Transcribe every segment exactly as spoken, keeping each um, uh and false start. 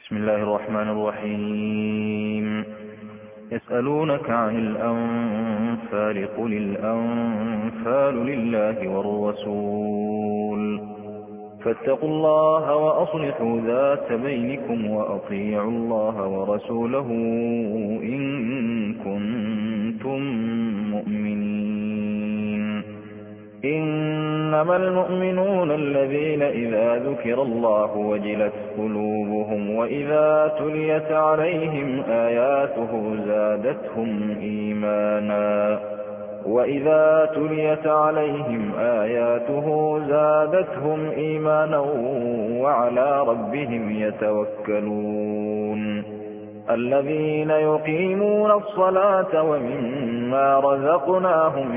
بسم الله الرحمن الرحيم. يسألونك عن الأنفال قل الأنفال لله والرسول فاتقوا الله وأصلحوا ذات بينكم وأطيعوا الله ورسوله إن كنتم مؤمنين. إنما المؤمنون الذين إذا ذكر الله وجلت قلوبهم وإذا تليت عليهم آياته زادتهم إيمانا وإذا تليت عليهم آياته زادتهم إيمانا وعلى ربهم يتوكلون. الذين يقيمون الصلاة ومما رزقناهم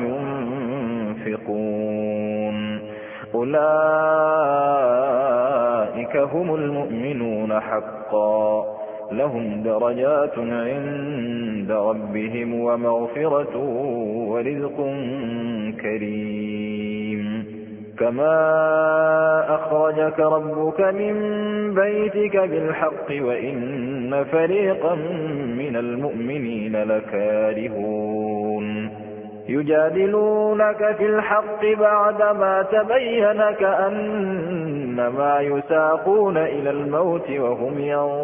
ينفقون أولئك هم المؤمنون حقا لهم درجات عند ربهم ومغفرة ورزق كريم. كما أخرجك ربك من بيتك بالحق وإن فريقا من المؤمنين لكارهون يجادلونك في الحق بعدما تبين كأنما يساقون إلى الموت وهم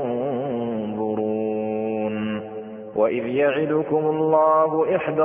ينظرون. وإذ يعدكم الله إحدى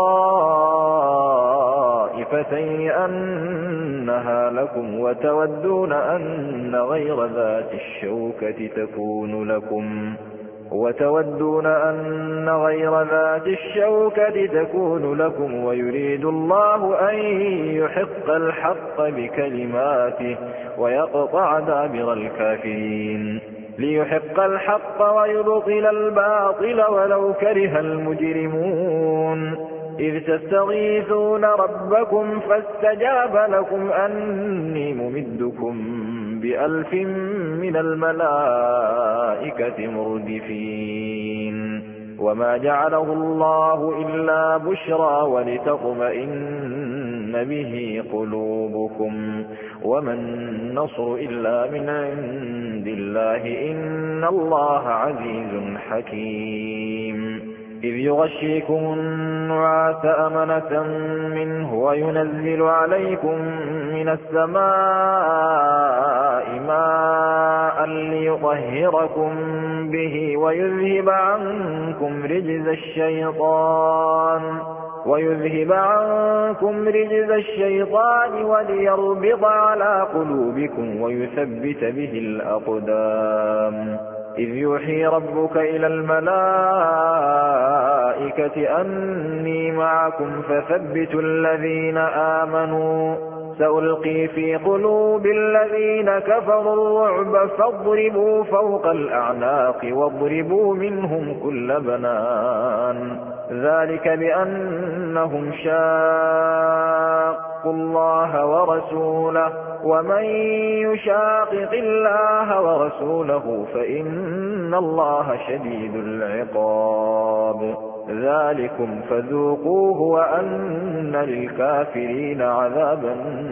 الطائفتين أنها لكم وتودون أن غير ذات الشوكة تكون لكم وتودون أن غير ذات الشوكة تكون لكم ويريد الله أن يحق الحق بكلماته ويقطع دابر الكافرين ليحق الحق ويبطل الباطل ولو كره المجرمون. إذ تستغيثون ربكم فاستجاب لكم أني ممدكم بألف من الملائكة مردفين. وما جعله الله إلا بشرى ولتطمئن به قلوبكم وما النصر إلا من عند الله إن الله عزيز حكيم. إذ يغشيكم النعاس أمنة منه وينزل عليكم من السماء ماء ليطهركم به ويذهب عنكم رجز الشيطان ويذهب عنكم رجز الشيطان وليربط على قلوبكم ويثبت به الأقدام. إذ يوحي ربك إلى الملائكة أني معكم فثبتوا الذين آمنوا سألقي في قلوب الذين كفروا الرعب فاضربوا فوق الأعناق واضربوا منهم كل بنان. ذلك بأنهم شاقوا الله ورسوله ومن يشاقق الله ورسوله فإن الله شديد العقاب. ذلكم فذوقوه وأن للكافرين عذاب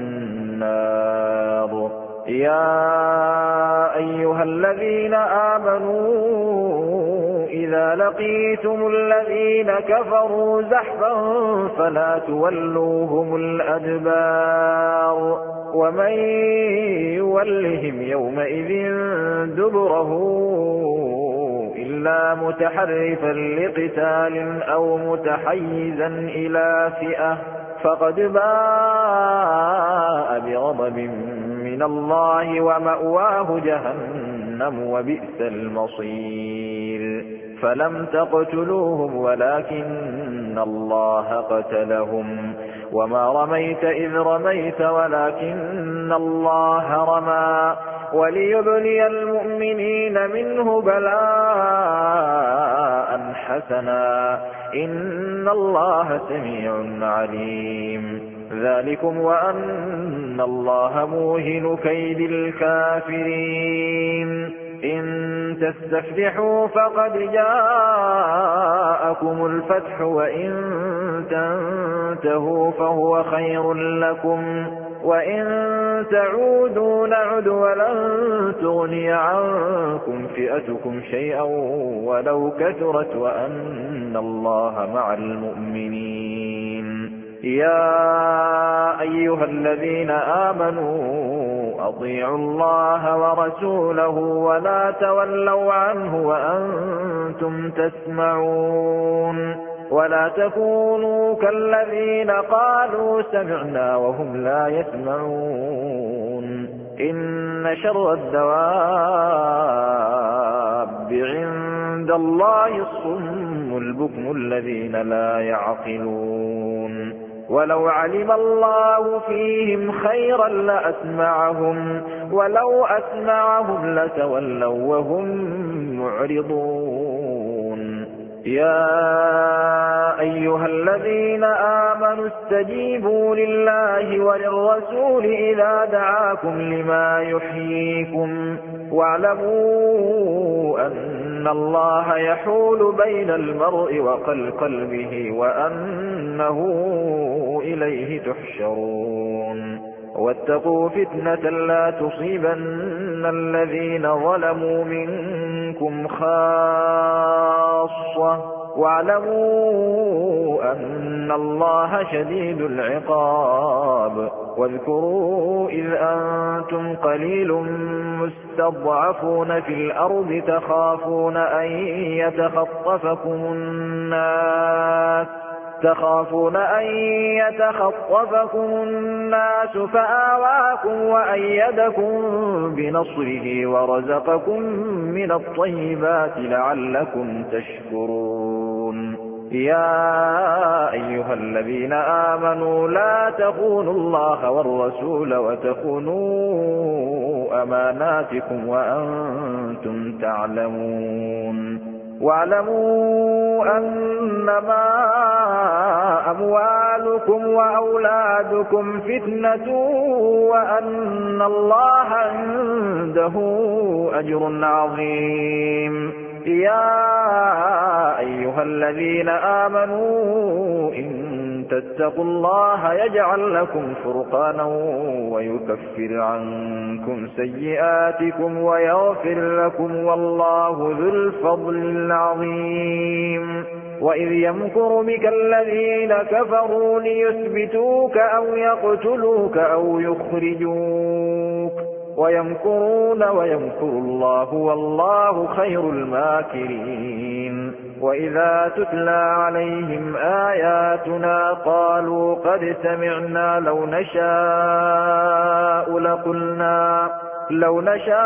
النار. يا أيها الذين آمنوا إذا لقيتم الذين كفروا زحفا فلا تولوهم الأدبار ومن يولهم يومئذ دبره إلا متحرفا لقتال أو متحيزا إلى فئة فقد باء بغضب من الله ومأواه جهنم وبئس المصير. فلم تقتلوهم ولكن الله قتلهم وما رميت إذ رميت ولكن الله رمى وليبلي المؤمنين منه بلاء حسنا إن الله سميع عليم. ذلكم وأن الله موهن كيد الكافرين. إن تستفتحوا فقد جاءكم الفتح وإن تنتهوا فهو خير لكم وإن تعودوا نعد ولن تغني عنكم فئتكم شيئا ولو كثرت وأن الله مع المؤمنين. يا أيها الذين آمنوا أطيعوا الله ورسوله ولا تولوا عنه وأنتم تسمعون ولا تكونوا كالذين قالوا سمعنا وهم لا يسمعون. إن شر الدواب عند الله الصم البكم الذين لا يعقلون. ولو علم الله فيهم خيرا لأسمعهم ولو أسمعهم لتولوا وهم معرضون. يا أيها الذين آمنوا استجيبوا لله وللرسول إذا دعاكم لما يحييكم واعلموا أن الله يحول بين المرء وقلبه وأنه إليه تحشرون. واتقوا فتنة لا تصيبن الذين ظلموا منكم خاصة واعلموا أن الله شديد العقاب. واذكروا إذ أنتم قليل مستضعفون في الأرض تخافون أن يتخطفكم الناس تخافون أن يتخطفكم الناس فآواكم وأيدكم بنصره ورزقكم من الطيبات لعلكم تشكرون. يا أيها الذين آمنوا لا تخونوا الله والرسول وتخونوا أماناتكم وأنتم تعلمون. واعلموا أنما أموالكم وأولادكم فتنة وأن الله عنده أجر عظيم. يا أيها الذين آمنوا إن تتقوا الله يجعل لكم فرقانا ويكفر عنكم سيئاتكم ويغفر لكم والله ذو الفضل العظيم. وإذ يمكر بك الذين كفروا ليثبتوك أو يقتلوك أو يخرجوك ويمكرون ويمكر الله والله خير الماكرين. وإذا تتلى عليهم آياتنا قالوا قد سمعنا لو نشاء لقلنا لو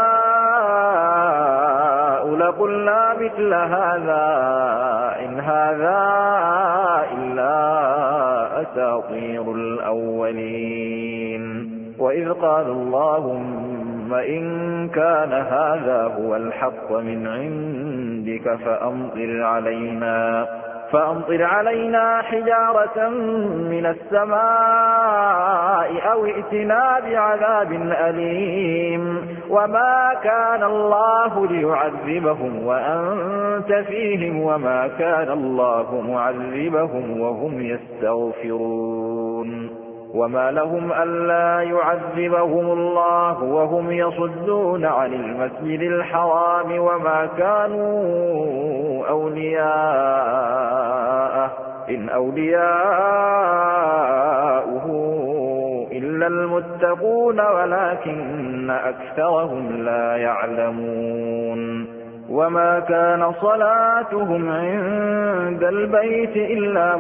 نشاء لقلنا مثل هذا إن هذا إلا أساطير الأولين. وإذ قال اللهم إن كان هذا هو الحق من عندك فأمطر علينا فأمطر علينا حجارة من السماء أو ائتنا بعذاب أليم. وما كان الله ليعذبهم وأنت فيهم وما كان الله معذبهم وهم يستغفرون. وما لهم ألا يعذبهم الله وهم يصدون عن المسجد الحرام وما كانوا أولياءه إن أولياؤه إلا المتقون ولكن أكثرهم لا يعلمون. وما كان صلاتهم عند البيت إلا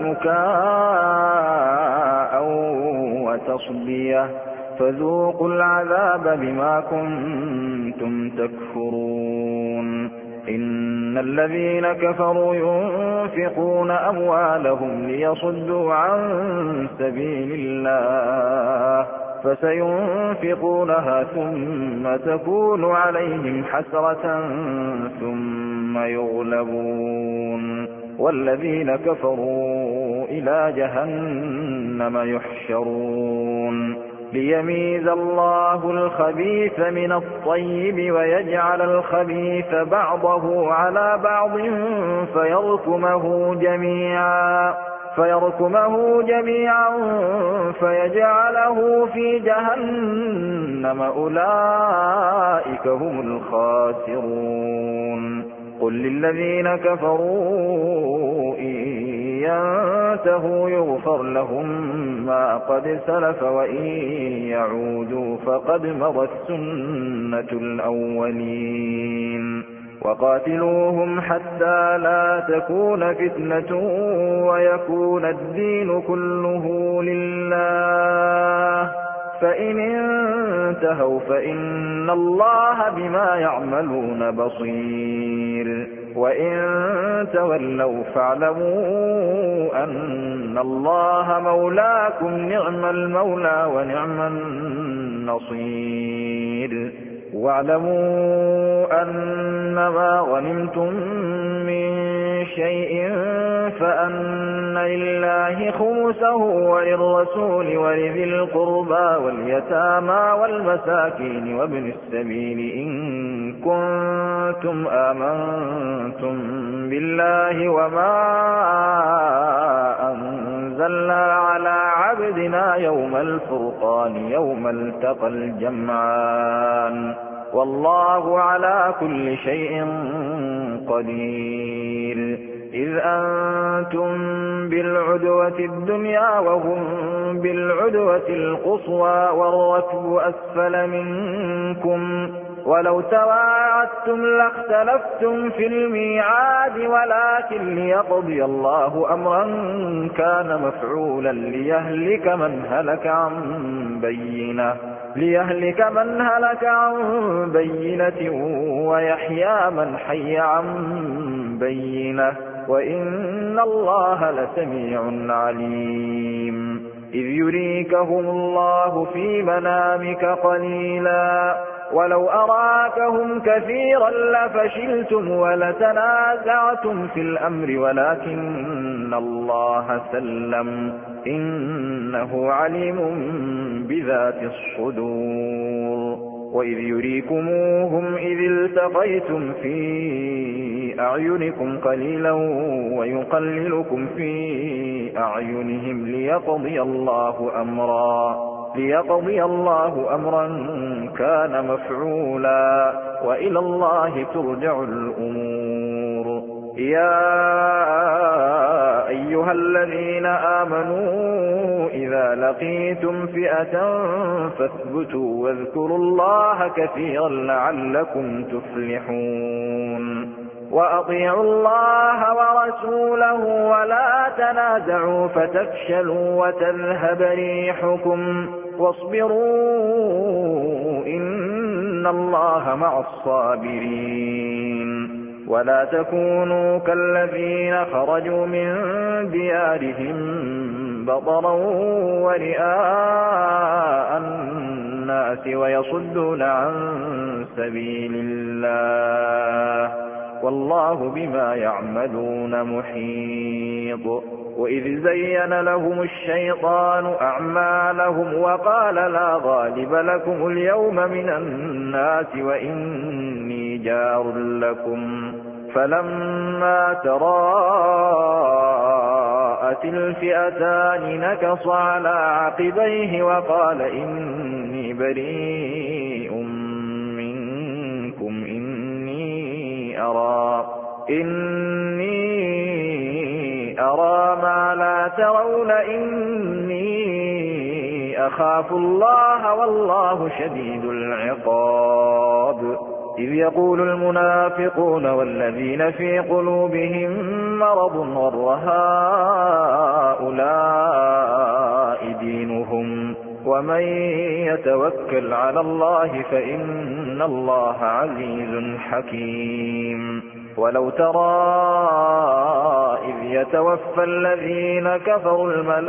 مكاء وتصدية فذوقوا العذاب بما كنتم تكفرون. إن الذين كفروا ينفقون أموالهم ليصدوا عن سبيل الله فسينفقونها ثم تكون عليهم حسرة ثم يغلبون والذين كفروا إلى جهنم يحشرون ليميز الله الخبيث من الطيب ويجعل الخبيث بعضه على بعض فيركمه جميعا فيركمه جميعا فيجعله في جهنم أولئك هم الخاسرون قل للذين كفروا إن ينتهوا يغفر لهم ما قد سلف وإن يعودوا فقد مضت سنة الأولين وقاتلوهم حتى لا تكون فتنة ويكون الدين كله لله فإن انتهوا فإن الله بما يعملون بصير وإن تولوا فاعلموا أن الله مولاكم نعم المولى ونعم النصير واعلموا أنما غنمتم من شيء فأن لله خمسه وللرسول ولذي القربى واليتامى والمساكين وابن السبيل إن كنتم آمنتم بالله وما أنزلنا على عبدنا يوم الفرقان يوم التقى الجمعان والله على كل شيء قدير إذ أنتم بالعدوة الدنيا وهم بالعدوة القصوى والركب أسفل منكم ولو تواعدتم لاختلفتم في الميعاد ولكن ليقضي الله أمرا كان مفعولا ليهلك من هلك عن بينة ليهلك من هلك عن بينة ويحيى من حي عن بينة وإن الله لسميع عليم إذ يريكهم الله في منامك قليلا ولو أراكهم كثيرا لفشلتم ولتنازعتم في الأمر ولكن الله سلم إنه عليم بذات الصدور وإذ يريكموهم إذ التقيتم في أعينكم قليلا ويقللكم في أعينهم ليقضي الله أمرا ليقضي الله أمرا كان مفعولا وإلى الله ترجع الأمور يا أيها الذين آمنوا إذا لقيتم فئة فاثبتوا واذكروا الله كثيرا لعلكم تفلحون وأطيعوا الله ورسوله ولا تنازعوا فتفشلوا وتذهب ريحكم واصبروا إن الله مع الصابرين ولا تكونوا كالذين خرجوا من ديارهم بطرا ورئاء الناس ويصدون عن سبيل الله والله بما يعملون محيط وإذ زين لهم الشيطان أعمالهم وقال لا غالب لكم اليوم من الناس وإني جار لكم فلما تراءت الفئتان نكص على عقبيه وقال إني بريء منكم إني أرى إني أرى ما لا ترون إني أخاف الله والله شديد العقاب إذ يقول المنافقون والذين في قلوبهم مرض غر هؤلاء دينهم ومن يتوكل على الله فإن الله عزيز حكيم ولو ترى إذ يتوفى الذين كفروا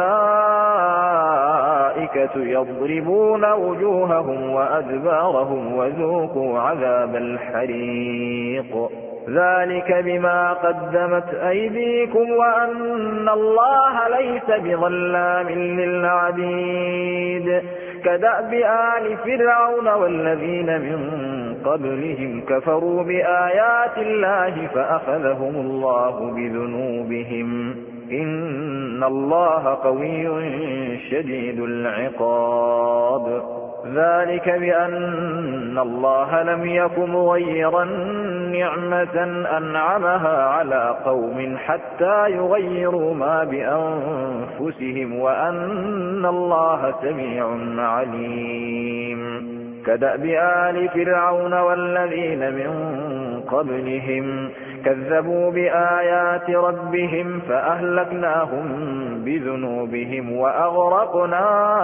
الملائكة يضربون وجوههم وأدبارهم وذوقوا عذاب الحريق ذلك بما قدمت أيديكم وأن الله ليس بظلام للعبيد كدأب آل فرعون والذين من قبلهم كفروا بآيات الله فأخذهم الله بذنوبهم إن الله قوي شديد العقاب ذلك بأن الله لم يك مغيرا نعمة أنعمها على قوم حتى يغيروا ما بأنفسهم وأن الله سميع عليم كدأب آل فرعون والذين من قبلهم كذبوا بآيات ربهم فأهلكناهم بذنوبهم وأغرقنا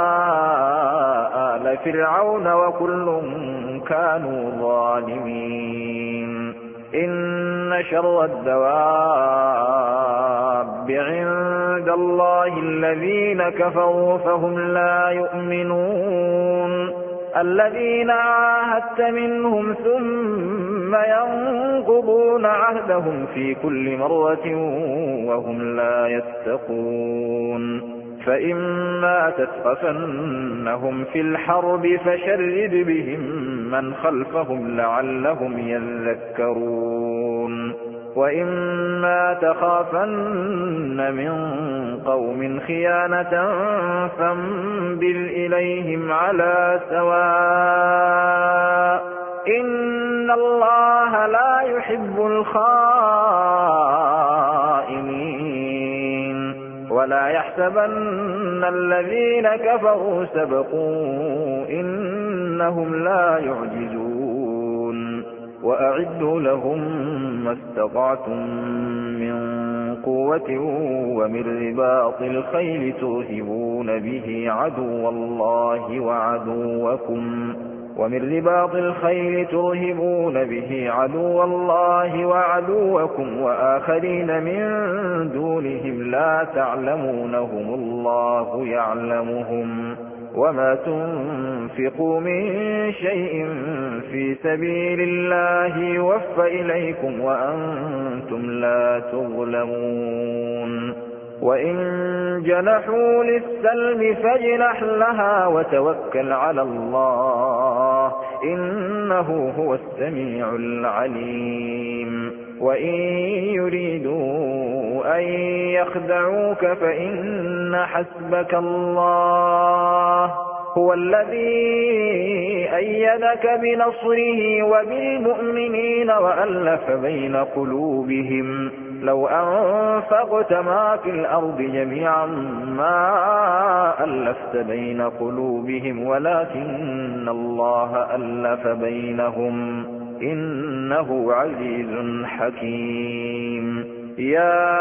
آل فرعون وكل كانوا ظالمين إن شر الدواب عند الله الذين كفروا فهم لا يؤمنون الذين عاهدت منهم ثم ينقضون عهدهم في كل مرة وهم لا يتقون فإما تثقفنهم في الحرب فشرد بهم من خلفهم لعلهم يذكرون وإما تخافن من قوم خيانة فانبذ إليهم على سواء إن الله لا يحب الخائنين ولا يحسبن الذين كفروا سبقوا إنهم لا يعجزون وأعدوا لهم ما استطعتم من قوة ومن رباط الخيل ترهبون به عدو الله وعدوكم ومن رباط الخيل ترهبون به عدو الله وعدوكم وآخرين من دونهم لا تعلمونهم الله يعلمهم وما تنفقوا من شيء في سبيل الله يوفى إليكم وأنتم لا تظلمون وإن جنحوا للسلم فاجنح لها وتوكل على الله إنه هو السميع العليم وإن يريدوا أن يخدعوك فإن حسبك الله هو الذي أيدك بنصره وبالمؤمنين وألف بين قلوبهم لو أنفقت ما في الأرض جميعا ما ألفت بين قلوبهم ولكن الله ألف بينهم إنه عزيز حكيم يا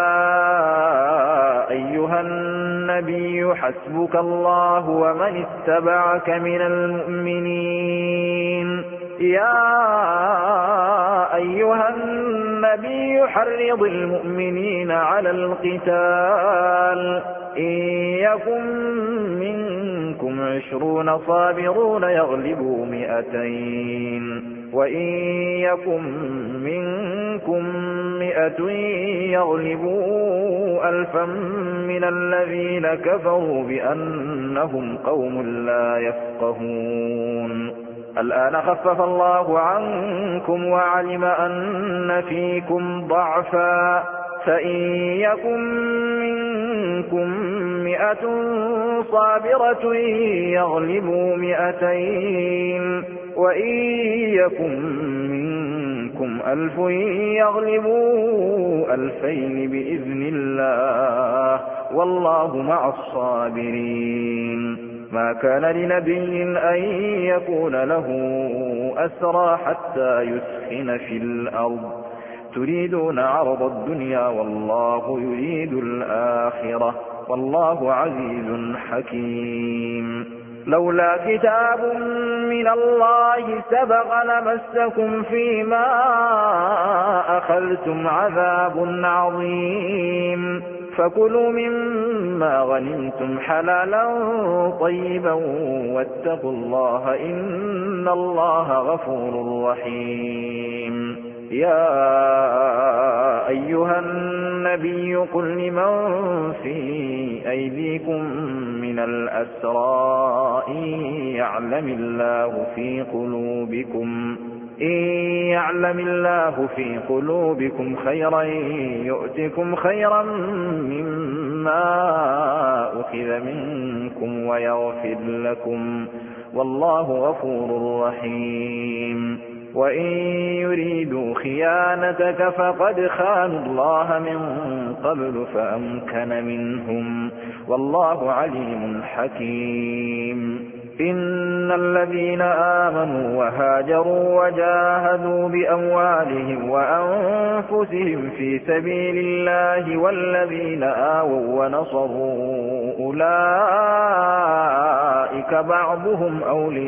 أيها النبي حسبك الله ومن اتبعك من المؤمنين يا أيها النبي حرض المؤمنين على القتال إن يكن منكم عشرون صابرون يغلبوا مئتين وإن يكن منكم مئة يغلبوا ألفا من الذين كفروا بأنهم قوم لا يفقهون الآن خفف الله عنكم وعلم أن فيكم ضعفا فإن يكن منكم مئة صابرة يغلبوا مئتين وإن يكن منكم ألف يغلبوا ألفين بإذن الله والله مع الصابرين ما كان لنبي أن يكون له أسرى حتى يسخن في الأرض تريدون عرض الدنيا والله يريد الآخرة والله عزيز حكيم لولا كتاب من الله سبق لمسكم فيما أخذتم عذاب عظيم فكلوا مما غنمتم حلالا طيبا واتقوا الله إن الله غفور رحيم يا أيها النبي قل لمن في أيديكم من الأسرى إن يعلم الله في قلوبكم إن يعلم الله في قلوبكم خيرا يؤتكم خيرا مما أخذ منكم ويغفر لكم والله غفور رحيم وإن يريدوا خيانتك فقد خانوا الله من قبل فأمكن منهم والله عليم حكيم إن الذين آمنوا وهاجروا وجاهدوا بأموالهم وأنفسهم في سبيل الله والذين آووا ونصروا أولئك بعضهم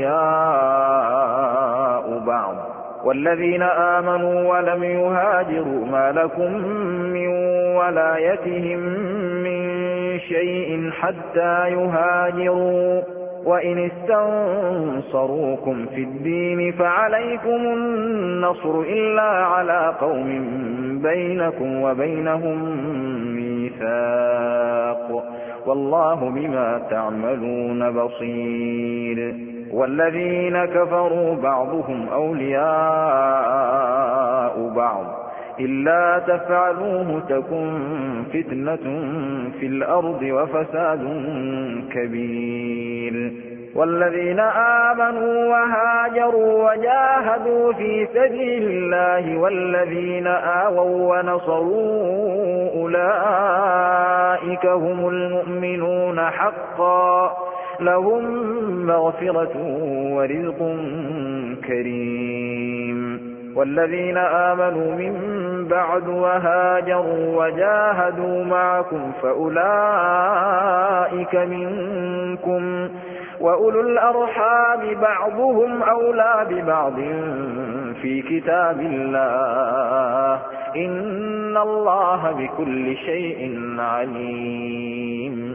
أولياء بعض والذين آمنوا ولم يهاجروا ما لكم من ولايتهم من شيء حتى يهاجروا وإن استنصروكم في الدين فعليكم النصر إلا على قوم بينكم وبينهم ميثاق والله بما تعملون بصير والذين كفروا بعضهم أولياء بعض إلا تفعلوه تكن فتنة في الأرض وفساد كبير والذين آمنوا وهاجروا وجاهدوا في سبيل الله والذين آووا ونصروا أولئك هم المؤمنون حقا لهم مغفرة ورزق كريم والذين آمنوا من بعد وهاجروا وجاهدوا معكم فأولئك منكم وأولو الأرحام بعضهم أولى ببعض في كتاب الله إن الله بكل شيء عليم